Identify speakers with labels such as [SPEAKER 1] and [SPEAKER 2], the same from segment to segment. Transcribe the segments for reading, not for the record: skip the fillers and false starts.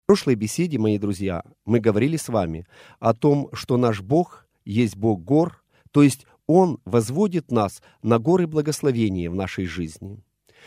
[SPEAKER 1] В прошлой беседе, мои друзья, мы говорили с вами о том, что наш Бог есть Бог гор, то есть Он возводит нас на горы благословения в нашей жизни.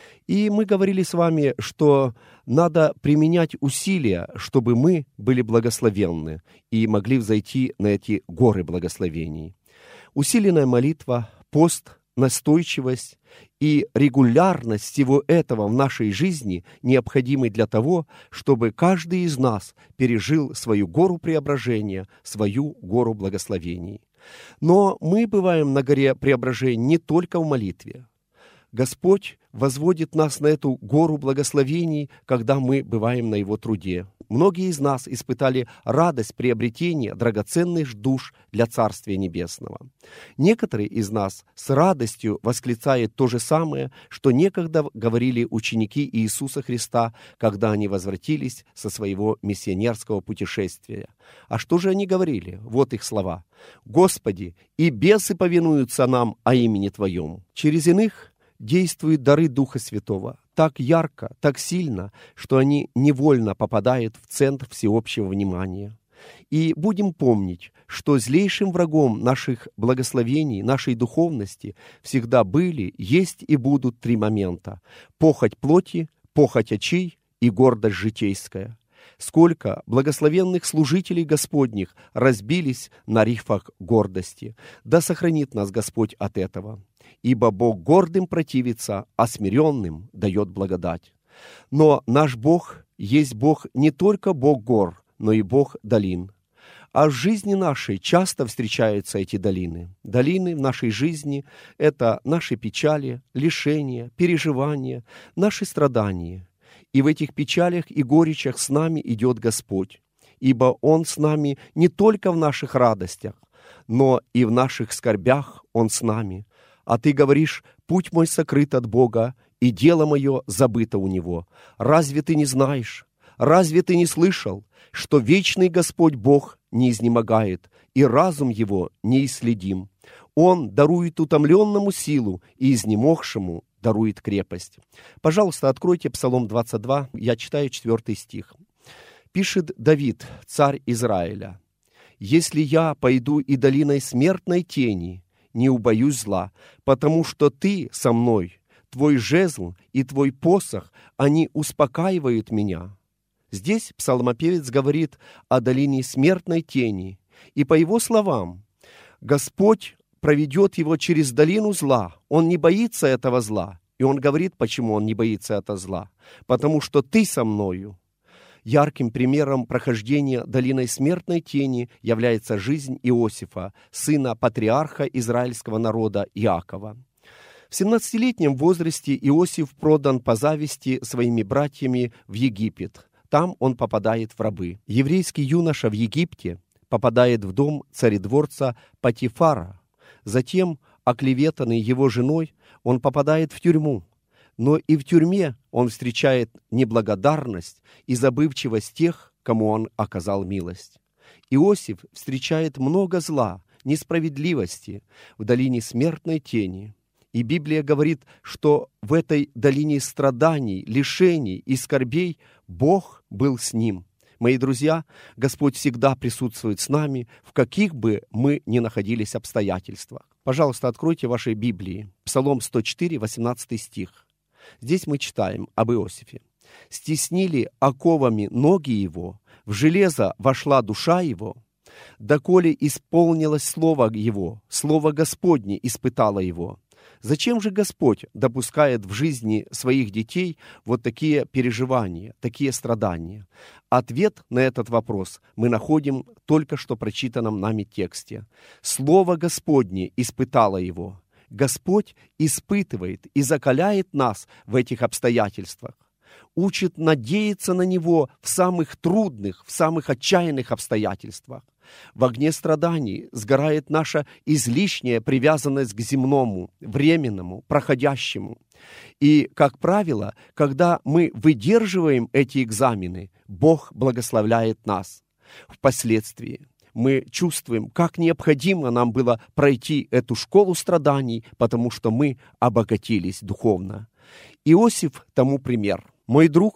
[SPEAKER 1] И мы говорили с вами, что надо применять усилия, чтобы мы были благословенны и могли взойти на эти горы благословений. Усиленная молитва, пост, настойчивость и регулярность всего этого в нашей жизни необходимы для того, чтобы каждый из нас пережил свою гору преображения, свою гору благословений. Но мы бываем на горе преображения не только в молитве. Господь возводит нас на эту гору благословений, когда мы бываем на Его труде. Многие из нас испытали радость приобретения драгоценных душ для Царствия Небесного. Некоторые из нас с радостью восклицают то же самое, что некогда говорили ученики Иисуса Христа, когда они возвратились со своего миссионерского путешествия. А что же они говорили? Вот их слова. «Господи, и бесы повинуются нам о имени Твоем». Через иных действуют дары Духа Святого так ярко, так сильно, что они невольно попадают в центр всеобщего внимания. И будем помнить, что злейшим врагом наших благословений, нашей духовности всегда были, есть и будут три момента: похоть плоти, похоть очей и гордость житейская. Сколько благословенных служителей Господних разбились на рифах гордости. Да сохранит нас Господь от этого. Ибо Бог гордым противится, а смиренным дает благодать. Но наш Бог есть Бог не только Бог гор, но и Бог долин. А в жизни нашей часто встречаются эти долины. Долины в нашей жизни – это наши печали, лишения, переживания, наши страдания. И в этих печалях и горечах с нами идет Господь, ибо Он с нами не только в наших радостях, но и в наших скорбях Он с нами. А ты говоришь: «Путь мой сокрыт от Бога, и дело мое забыто у Него». Разве ты не знаешь, разве ты не слышал, что вечный Господь Бог не изнемогает, и разум Его неисследим? Он дарует утомленному силу, и изнемогшему дарует крепость. Пожалуйста, откройте Псалом 22, я читаю 4 стих. Пишет Давид, царь Израиля: «Если я пойду и долиной смертной тени, не убоюсь зла, потому что ты со мной, твой жезл и твой посох, они успокаивают меня». Здесь псалмопевец говорит о долине смертной тени, и по его словам, Господь проведет его через долину зла. Он не боится этого зла. И он говорит, почему он не боится этого зла. Потому что ты со мною. Ярким примером прохождения долиной смертной тени является жизнь Иосифа, сына патриарха израильского народа Иакова. В 17-летнем возрасте Иосиф продан по зависти своими братьями в Египет. Там он попадает в рабы. Еврейский юноша в Египте попадает в дом царедворца Потифара. Затем, оклеветанный его женой, он попадает в тюрьму. Но и в тюрьме он встречает неблагодарность и забывчивость тех, кому он оказал милость. Иосиф встречает много зла, несправедливости в долине смертной тени. И Библия говорит, что в этой долине страданий, лишений и скорбей Бог был с ним. Мои друзья, Господь всегда присутствует с нами, в каких бы мы ни находились обстоятельствах. Пожалуйста, откройте ваши Библии. Псалом 104, 18 стих. Здесь мы читаем об Иосифе. «Стеснили оковами ноги его, в железо вошла душа его, доколе исполнилось слово его, слово Господне испытало его». Зачем же Господь допускает в жизни своих детей вот такие переживания, такие страдания? Ответ на этот вопрос мы находим в только что прочитанном нами тексте. Слово Господне испытало его. Господь испытывает и закаляет нас в этих обстоятельствах. Учит надеяться на Него в самых трудных, в самых отчаянных обстоятельствах. В огне страданий сгорает наша излишняя привязанность к земному, временному, проходящему. И, как правило, когда мы выдерживаем эти экзамены, Бог благословляет нас. Впоследствии мы чувствуем, как необходимо нам было пройти эту школу страданий, потому что мы обогатились духовно. Иосиф тому пример. Мой друг,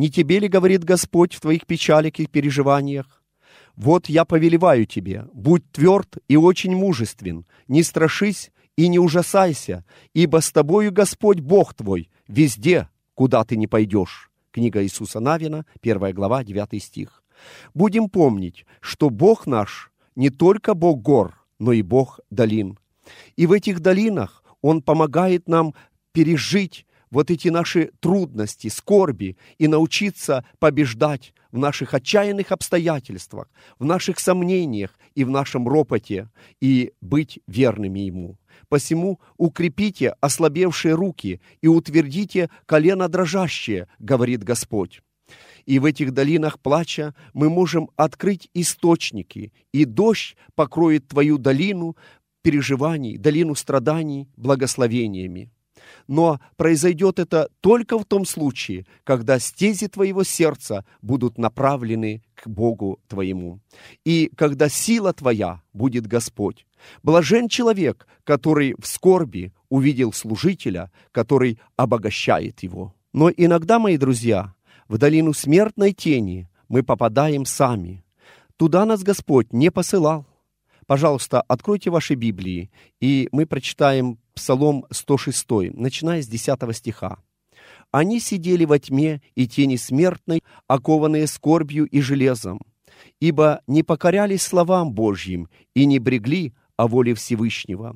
[SPEAKER 1] Не тебе ли говорит Господь в твоих печалях и переживаниях? Вот я повелеваю тебе, будь тверд и очень мужествен, не страшись и не ужасайся, ибо с тобою Господь Бог твой везде, куда ты не пойдешь». Книга Иисуса Навина, 1 глава, 9 стих. Будем помнить, что Бог наш не только Бог гор, но и Бог долин. И в этих долинах Он помогает нам пережить вот эти наши трудности, скорби и научиться побеждать в наших отчаянных обстоятельствах, в наших сомнениях и в нашем ропоте, и быть верными Ему. Посему укрепите ослабевшие руки и утвердите колено дрожащие, говорит Господь. И в этих долинах плача мы можем открыть источники, и дождь покроет твою долину переживаний, долину страданий благословениями. Но произойдет это только в том случае, когда стези твоего сердца будут направлены к Богу твоему, и когда сила твоя будет Господь. Блажен человек, который в скорби увидел служителя, который обогащает его. Но иногда, мои друзья, в долину смертной тени мы попадаем сами. Туда нас Господь не посылал. Пожалуйста, откройте ваши Библии, и мы прочитаем Псалом 106, начиная с 10 стиха. «Они сидели во тьме и тени смертной, окованные скорбью и железом, ибо не покорялись словам Божьим и не брегли о воле Всевышнего.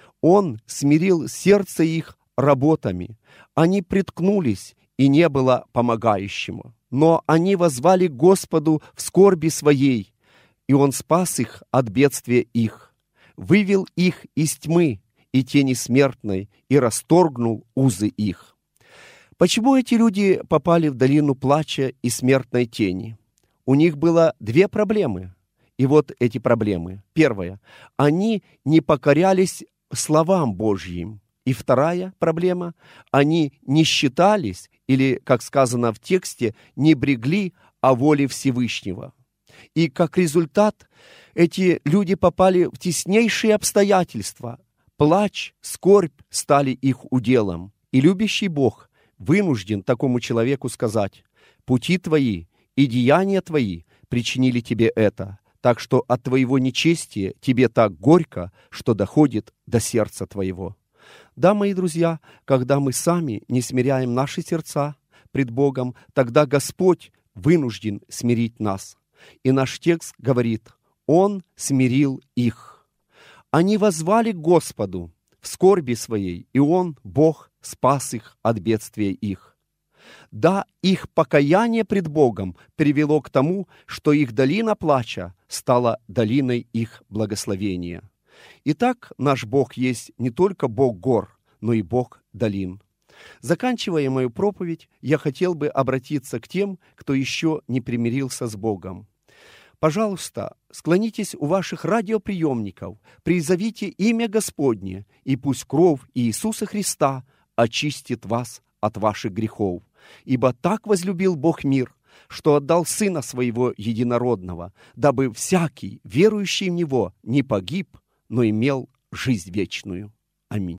[SPEAKER 1] Он смирил сердце их работами, они приткнулись, и не было помогающего. Но они воззвали к Господу в скорби своей, и Он спас их от бедствия их, вывел их из тьмы и тени смертной и расторгнул узы их». Почему эти люди попали в долину плача и смертной тени? У них было две проблемы. И вот эти проблемы. Первая. Они не покорялись словам Божьим. И вторая проблема. Они не считались, или, как сказано в тексте, не брегли о воле Всевышнего. И как результат, эти люди попали в теснейшие обстоятельства. Плач, скорбь стали их уделом. И любящий Бог вынужден такому человеку сказать: «Пути твои и деяния твои причинили тебе это, так что от твоего нечестия тебе так горько, что доходит до сердца твоего». Да, мои друзья, когда мы сами не смиряем наши сердца пред Богом, тогда Господь вынужден смирить нас. И наш текст говорит: Он смирил их. Они воззвали к Господу в скорби своей, и Он, Бог, спас их от бедствия их. Да, их покаяние пред Богом привело к тому, что их долина плача стала долиной их благословения. Итак, наш Бог есть не только Бог гор, но и Бог долин. Заканчивая мою проповедь, я хотел бы обратиться к тем, кто еще не примирился с Богом. Пожалуйста, склонитесь у ваших радиоприемников, призовите имя Господне, и пусть кровь Иисуса Христа очистит вас от ваших грехов. Ибо так возлюбил Бог мир, что отдал Сына Своего Единородного, дабы всякий, верующий в Него, не погиб, но имел жизнь вечную. Аминь.